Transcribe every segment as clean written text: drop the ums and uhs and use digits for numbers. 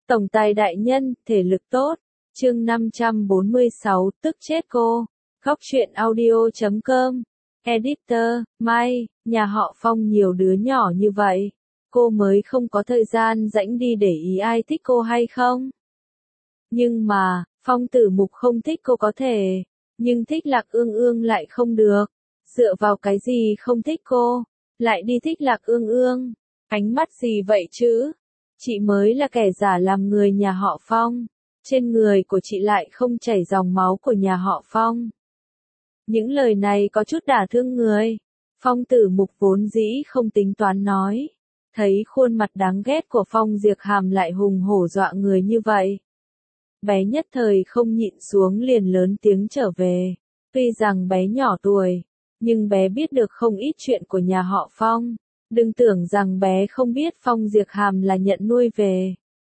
Tổng tài đại nhân, thể lực tốt. Chương 546, tức chết cô. Góc truyện audio.com. Editor, Mai, nhà họ Phong nhiều đứa nhỏ như vậy. Cô mới không có thời gian rảnh đi để ý ai thích cô hay không. Nhưng mà, Phong Tử Mục không thích cô có thể, nhưng thích Lạc Ương Ương lại không được. Dựa vào cái gì không thích cô, lại đi thích Lạc Ương Ương? Ánh mắt gì vậy chứ? Chị mới là kẻ giả làm người nhà họ Phong. Trên người của chị lại không chảy dòng máu của nhà họ Phong. Những lời này có chút đả thương người. Phong Tử Mục vốn dĩ không tính toán nói. Thấy khuôn mặt đáng ghét của Phong Diệp Hàm lại hùng hổ dọa người như vậy. Bé nhất thời không nhịn xuống liền lớn tiếng trở về. Tuy rằng bé nhỏ tuổi, nhưng bé biết được không ít chuyện của nhà họ Phong. Đừng tưởng rằng bé không biết Phong Diệp Hàm là nhận nuôi về.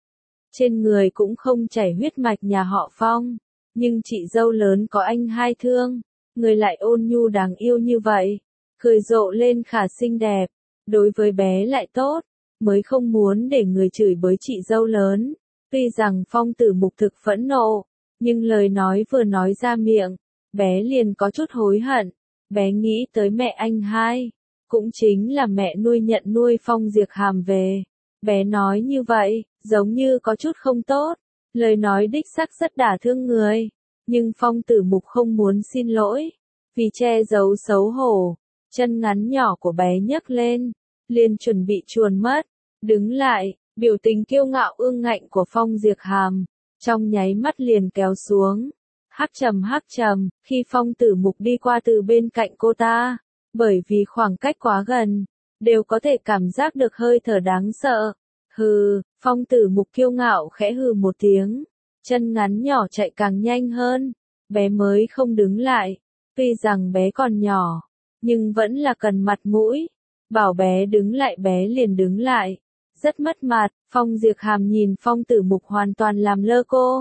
Trên người cũng không chảy huyết mạch nhà họ Phong. Nhưng chị dâu lớn có anh hai thương. Người lại ôn nhu đáng yêu như vậy. Cười rộ lên khả xinh đẹp. Đối với bé lại tốt. Mới không muốn để người chửi bới chị dâu lớn. Tuy rằng Phong Tử Mục thực phẫn nộ. Nhưng lời nói vừa nói ra miệng. Bé liền có chút hối hận. Bé nghĩ tới mẹ anh hai. Cũng chính là mẹ nuôi nhận nuôi Phong Diệp Hàm về. Bé nói như vậy, giống như có chút không tốt. Lời nói đích xác rất đả thương người. Nhưng Phong Tử Mục không muốn xin lỗi. Vì che giấu xấu hổ, chân ngắn nhỏ của bé nhấc lên. Liền chuẩn bị chuồn mất. Đứng lại, biểu tình kiêu ngạo ương ngạnh của Phong Diệp Hàm. Trong nháy mắt liền kéo xuống. Hắc trầm, khi Phong Tử Mục đi qua từ bên cạnh cô ta. Bởi vì khoảng cách quá gần, đều có thể cảm giác được hơi thở đáng sợ. Hừ, Phong Tử Mục kiêu ngạo khẽ hừ một tiếng. Chân ngắn nhỏ chạy càng nhanh hơn. Bé mới không đứng lại. Tuy rằng bé còn nhỏ, nhưng vẫn là cần mặt mũi. Bảo bé đứng lại bé liền đứng lại. Rất mất mặt, Phong Diệp Hàm nhìn Phong Tử Mục hoàn toàn làm lơ cô.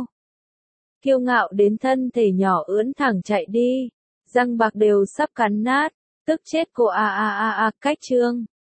Kiêu ngạo đến thân thể nhỏ ưỡn thẳng chạy đi. Răng bạc đều sắp cắn nát. Tức chết cô cách chương.